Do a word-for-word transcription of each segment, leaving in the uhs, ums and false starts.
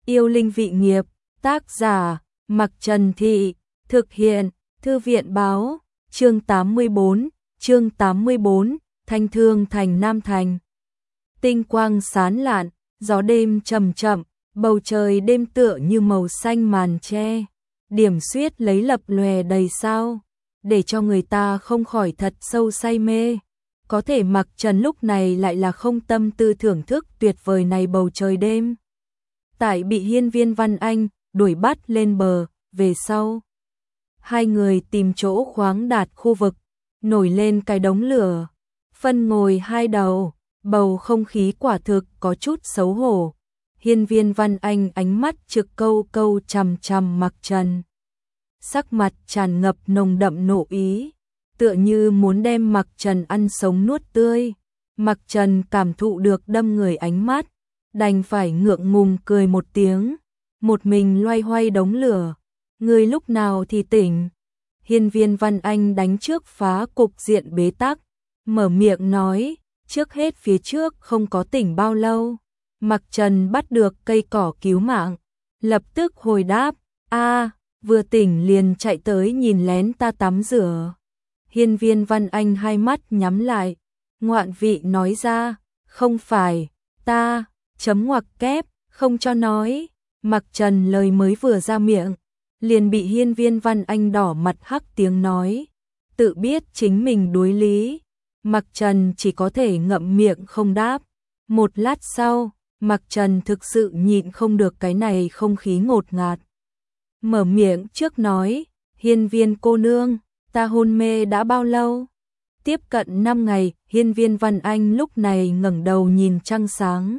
Yêu linh vị nghiệp, tác giả, Mặc Trần Thị, thực hiện, Thư viện báo, chương tám mươi bốn, chương tám mươi bốn, Thanh Thương Thành Nam Thành. Tinh quang sáng lạn, gió đêm chậm chậm, bầu trời đêm tựa như màu xanh màn che, điểm xuyết lấy lập lòe đầy sao, để cho người ta không khỏi thật sâu say mê. Có thể Mặc Trần lúc này lại là không tâm tư thưởng thức tuyệt vời này bầu trời đêm. Tại bị Hiên Viên Văn Anh đuổi bắt lên bờ, về sau hai người tìm chỗ khoáng đạt khu vực, nổi lên cái đống lửa, phân ngồi hai đầu, bầu không khí quả thực có chút xấu hổ. Hiên Viên Văn Anh ánh mắt trực câu câu chằm chằm Mặc Trần, sắc mặt tràn ngập nồng đậm nộ ý, tựa như muốn đem Mặc Trần ăn sống nuốt tươi. Mặc Trần cảm thụ được đâm người ánh mắt, đành phải ngượng ngùng cười một tiếng, một mình loay hoay đống lửa. Người lúc nào thì tỉnh? Hiên Viên Văn Anh đánh trước phá cục diện bế tắc, mở miệng nói, trước hết phía trước không có tỉnh bao lâu. Mặc Trần bắt được cây cỏ cứu mạng, lập tức hồi đáp, a, vừa tỉnh liền chạy tới nhìn lén ta tắm rửa. Hiên Viên Văn Anh hai mắt nhắm lại, ngoạn vị nói ra, không phải, ta, chấm ngoặc kép, không cho nói. Mặc Trần lời mới vừa ra miệng, liền bị Hiên Viên Văn Anh đỏ mặt hắc tiếng nói, tự biết chính mình đối lý. Mặc Trần chỉ có thể ngậm miệng không đáp. Một lát sau, Mặc Trần thực sự nhịn không được cái này không khí ngột ngạt, mở miệng trước nói, Hiên Viên cô nương, ta hôn mê đã bao lâu? Tiếp cận năm ngày. Hiên Viên Văn Anh lúc này ngẩng đầu nhìn trăng sáng,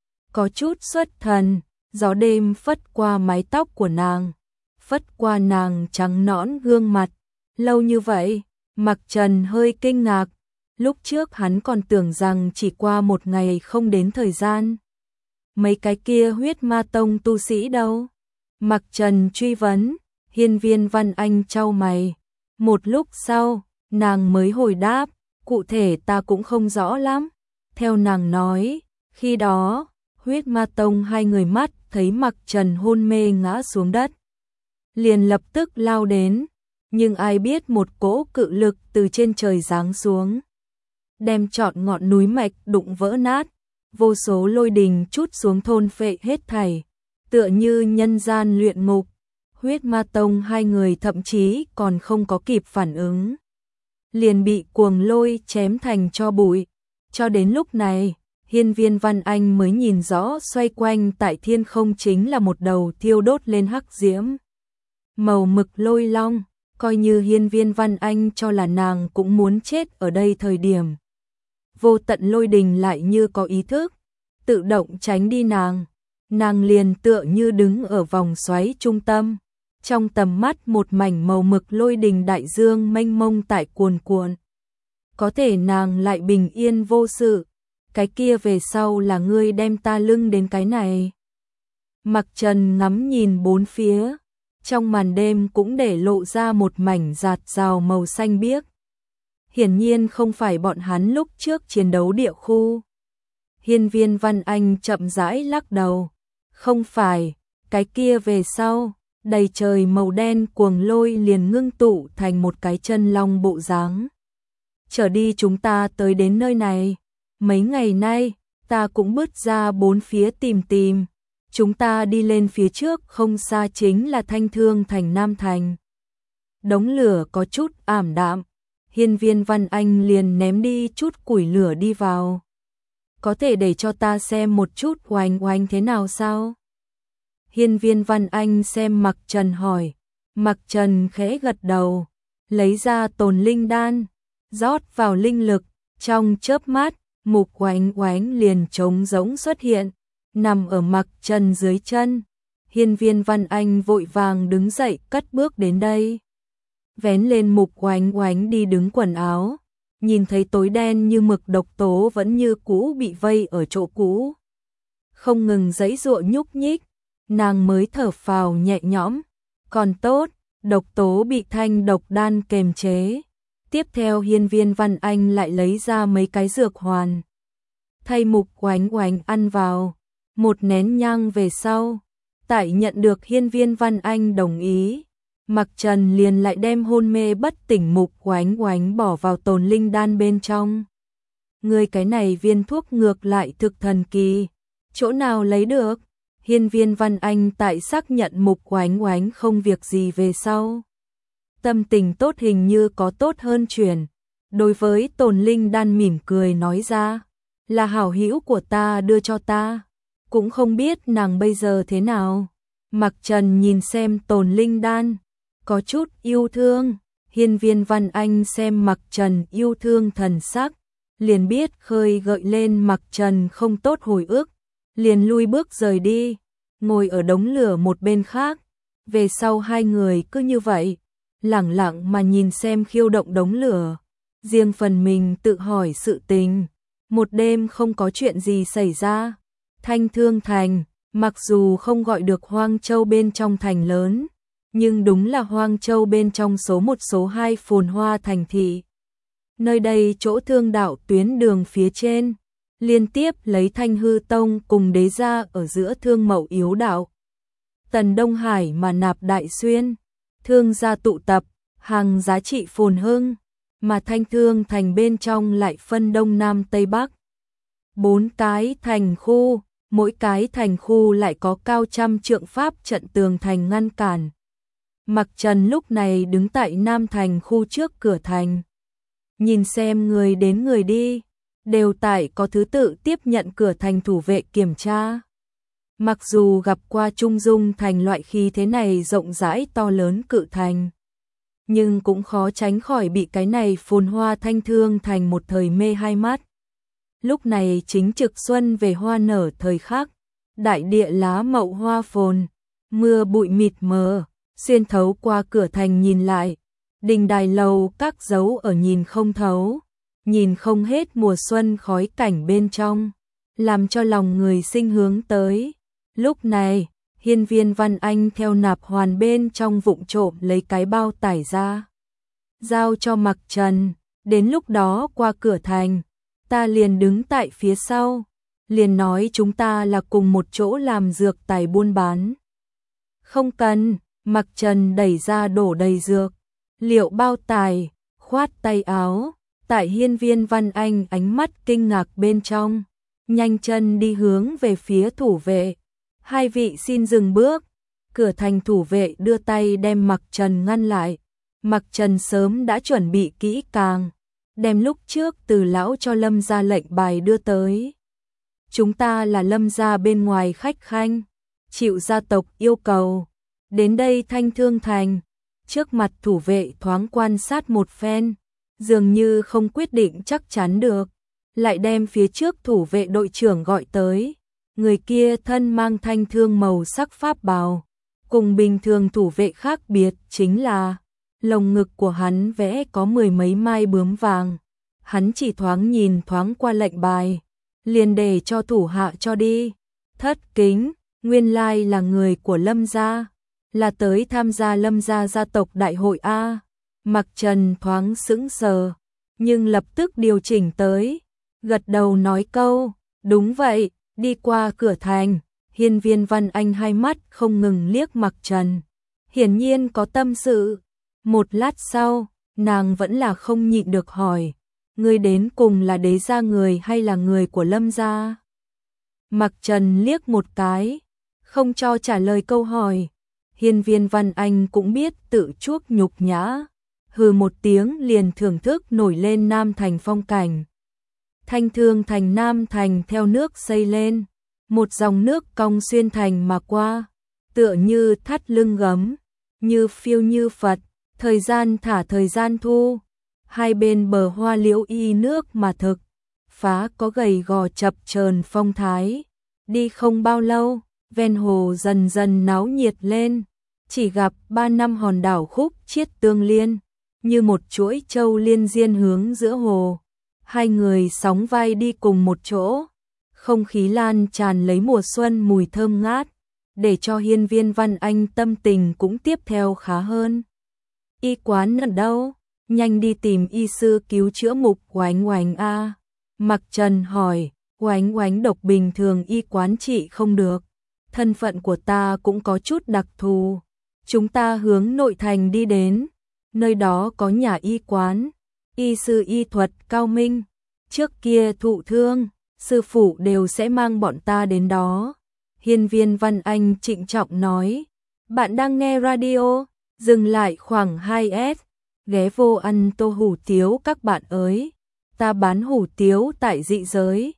có chút xuất thần, gió đêm phất qua mái tóc của nàng, phất qua nàng trắng nõn gương mặt. Lâu như vậy? Mặc Trần hơi kinh ngạc, lúc trước hắn còn tưởng rằng chỉ qua một ngày không đến thời gian. Mấy cái kia huyết ma tông tu sĩ đâu? Mặc Trần truy vấn. Hiên Viên Văn Anh chau mày, một lúc sau, nàng mới hồi đáp, cụ thể ta cũng không rõ lắm. Theo nàng nói, khi đó, huyết ma tông hai người mắt thấy Mặc Trần hôn mê ngã xuống đất, liền lập tức lao đến, nhưng ai biết một cỗ cự lực từ trên trời giáng xuống, đem trọn ngọn núi mạch đụng vỡ nát, vô số lôi đình trút xuống thôn phệ hết thảy, tựa như nhân gian luyện ngục. Huyết ma tông hai người thậm chí còn không có kịp phản ứng, liền bị cuồng lôi chém thành tro bụi. Cho đến lúc này, Hiên Viên Văn Anh mới nhìn rõ xoay quanh tại thiên không chính là một đầu thiêu đốt lên hắc diễm màu mực lôi long. Coi như Hiên Viên Văn Anh cho là nàng cũng muốn chết ở đây thời điểm, vô tận lôi đình lại như có ý thức, tự động tránh đi nàng. Nàng liền tựa như đứng ở vòng xoáy trung tâm, trong tầm mắt một mảnh màu mực lôi đình đại dương mênh mông tại cuồn cuộn. Có thể nàng lại bình yên vô sự. Cái kia về sau là ngươi đem ta lưng đến cái này. Mặc Trần ngắm nhìn bốn phía, trong màn đêm cũng để lộ ra một mảnh rạt rào màu xanh biếc. Hiển nhiên không phải bọn hắn lúc trước chiến đấu địa khu. Hiên Viên Văn Anh chậm rãi lắc đầu, không phải, cái kia về sau, đầy trời màu đen cuồng lôi liền ngưng tụ thành một cái chân long bộ dáng. Trở đi chúng ta tới đến nơi này, mấy ngày nay, ta cũng bứt ra bốn phía tìm tìm. Chúng ta đi lên phía trước không xa chính là Thanh Thương Thành Nam Thành. Đống lửa có chút ảm đạm, Hiên Viên Văn Anh liền ném đi chút củi lửa đi vào. Có thể để cho ta xem một chút oanh oanh thế nào sao? Hiên Viên Văn Anh xem Mặc Trần hỏi. Mặc Trần khẽ gật đầu, lấy ra tồn linh đan, rót vào linh lực, trong chớp mắt, mục oánh oánh liền trống rỗng xuất hiện, nằm ở Mặc Trần dưới chân. Hiên Viên Văn Anh vội vàng đứng dậy cất bước đến đây, vén lên mục oánh oánh đi đứng quần áo, nhìn thấy tối đen như mực độc tố vẫn như cũ bị vây ở chỗ cũ, không ngừng giãy giụa nhúc nhích, nàng mới thở phào nhẹ nhõm, còn tốt, độc tố bị thanh độc đan kềm chế. Tiếp theo Hiên Viên Văn Anh lại lấy ra mấy cái dược hoàn, thay mục oánh oánh ăn vào, một nén nhang về sau, Tại nhận được Hiên Viên Văn Anh đồng ý, Mặc Trần liền lại đem hôn mê bất tỉnh Mục Oánh Oánh bỏ vào tồn linh đan bên trong. Người cái này viên thuốc ngược lại thực thần kỳ, chỗ nào lấy được? Hiên Viên Văn Anh tại xác nhận Mục Oánh Oánh không việc gì về sau. Tâm tình tốt hình như có tốt hơn chuyển. Đối với tồn linh đan mỉm cười nói ra, là hảo hữu của ta đưa cho ta, cũng không biết nàng bây giờ thế nào. Mặc Trần nhìn xem tồn linh đan, có chút yêu thương. Hiên Viên Văn Anh xem Mặc Trần yêu thương thần sắc, liền biết khơi gợi lên Mặc Trần không tốt hồi ức, liền lui bước rời đi, ngồi ở đống lửa một bên khác. Về sau hai người cứ như vậy, lẳng lặng mà nhìn xem khiêu động đống lửa, riêng phần mình tự hỏi sự tình. Một đêm không có chuyện gì xảy ra. Thanh Thương Thành, mặc dù không gọi được Hoang Châu bên trong thành lớn, nhưng đúng là Hoang Châu bên trong số một số hai phồn hoa thành thị. Nơi đây chỗ thương đạo tuyến đường phía trên, liên tiếp lấy Thanh Hư Tông cùng Đế gia ở giữa thương mậu yếu đạo. Tần Đông Hải mà nạp Đại Xuyên, thương gia tụ tập, hàng giá trị phồn hưng, mà Thanh Thương Thành bên trong lại phân Đông Nam Tây Bắc. Bốn cái thành khu, mỗi cái thành khu lại có cao trăm trượng pháp trận tường thành ngăn cản. Mặc Trần lúc này đứng tại Nam Thành khu trước cửa thành, nhìn xem người đến người đi, đều tại có thứ tự tiếp nhận cửa thành thủ vệ kiểm tra. Mặc dù gặp qua Trung Dung thành loại khí thế này rộng rãi to lớn cự thành, nhưng cũng khó tránh khỏi bị cái này phồn hoa Thanh Thương Thành một thời mê hai mắt. Lúc này chính trực xuân về hoa nở thời khắc, đại địa lá mậu hoa phồn, mưa bụi mịt mờ, xuyên thấu qua cửa thành nhìn lại, đình đài lầu các dấu ở nhìn không thấu, nhìn không hết mùa xuân khói cảnh bên trong, làm cho lòng người sinh hướng tới. Lúc này, Hiên Viên Văn Anh theo nạp hoàn bên trong vụng trộm lấy cái bao tải ra, giao cho Mặc Trần. Đến lúc đó qua cửa thành, ta liền đứng tại phía sau, liền nói chúng ta là cùng một chỗ làm dược tài buôn bán. Không cần. Mặc Trần đẩy ra đổ đầy dược liệu bao tải, khoát tay áo, tại Hiên Viên Văn Anh ánh mắt kinh ngạc bên trong, nhanh chân đi hướng về phía thủ vệ. Hai vị xin dừng bước. Cửa thành thủ vệ đưa tay đem Mặc Trần ngăn lại. Mặc Trần sớm đã chuẩn bị kỹ càng, đem lúc trước từ lão cho Lâm gia lệnh bài đưa tới. Chúng ta là Lâm gia bên ngoài khách khanh, chịu gia tộc yêu cầu, đến đây Thanh Thương Thành. Trước mặt thủ vệ thoáng quan sát một phen, dường như không quyết định chắc chắn được, lại đem phía trước thủ vệ đội trưởng gọi tới. Người kia thân mang thanh thương màu sắc pháp bào, cùng bình thường thủ vệ khác biệt chính là lồng ngực của hắn vẽ có mười mấy mai bướm vàng. Hắn chỉ thoáng nhìn thoáng qua lệnh bài, liền để cho thủ hạ cho đi. Thất kính, nguyên lai là người của Lâm gia, là tới tham gia Lâm gia gia tộc đại hội a. Mặc Trần thoáng sững sờ, nhưng lập tức điều chỉnh tới, gật đầu nói câu, đúng vậy. Đi qua cửa thành, Hiên Viên Văn Anh hai mắt không ngừng liếc Mặc Trần, hiển nhiên có tâm sự. Một lát sau, nàng vẫn là không nhịn được hỏi, ngươi đến cùng là Đế gia người hay là người của Lâm gia? Mặc Trần liếc một cái, không cho trả lời câu hỏi. Hiên Viên Văn Anh cũng biết tự chuốc nhục nhã, hừ một tiếng liền thưởng thức nổi lên Nam Thành phong cảnh. Thanh Thương Thành Nam Thành theo nước xây lên, một dòng nước cong xuyên thành mà qua, tựa như thắt lưng gấm, như phiêu như Phật, thời gian thả thời gian thu, hai bên bờ hoa liễu y nước mà thực, phá có gầy gò chập chờn phong thái. Đi không bao lâu, ven hồ dần dần náo nhiệt lên, chỉ gặp ba năm hòn đảo khúc chiết tương liên, như một chuỗi châu liên diên hướng giữa hồ. Hai người sóng vai đi cùng một chỗ, không khí lan tràn lấy mùa xuân mùi thơm ngát, để cho Hiên Viên Văn Anh tâm tình cũng tiếp theo khá hơn. Y quán ở đâu? Nhanh đi tìm y sư cứu chữa Mục Oánh Oánh a. Mặc Trần hỏi. Oánh Oánh độc bình thường y quán trị không được, thân phận của ta cũng có chút đặc thù. Chúng ta hướng nội thành đi đến, nơi đó có nhà y quán, y sư y thuật cao minh, trước kia thụ thương, sư phụ đều sẽ mang bọn ta đến đó. Hiên Viên Văn Anh trịnh trọng nói, bạn đang nghe radio, dừng lại khoảng hai S, ghé vô ăn tô hủ tiếu các bạn ơi, ta bán hủ tiếu tại dị giới.